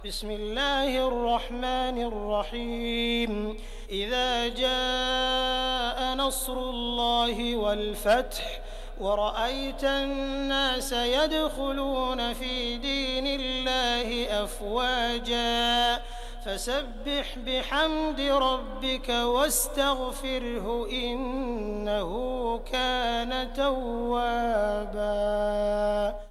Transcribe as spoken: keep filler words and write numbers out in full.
بسم الله الرحمن الرحيم إذا جاء نصر الله والفتح ورأيت الناس يدخلون في دين الله أفواجا فسبح بحمد ربك واستغفره إنه كان توابا.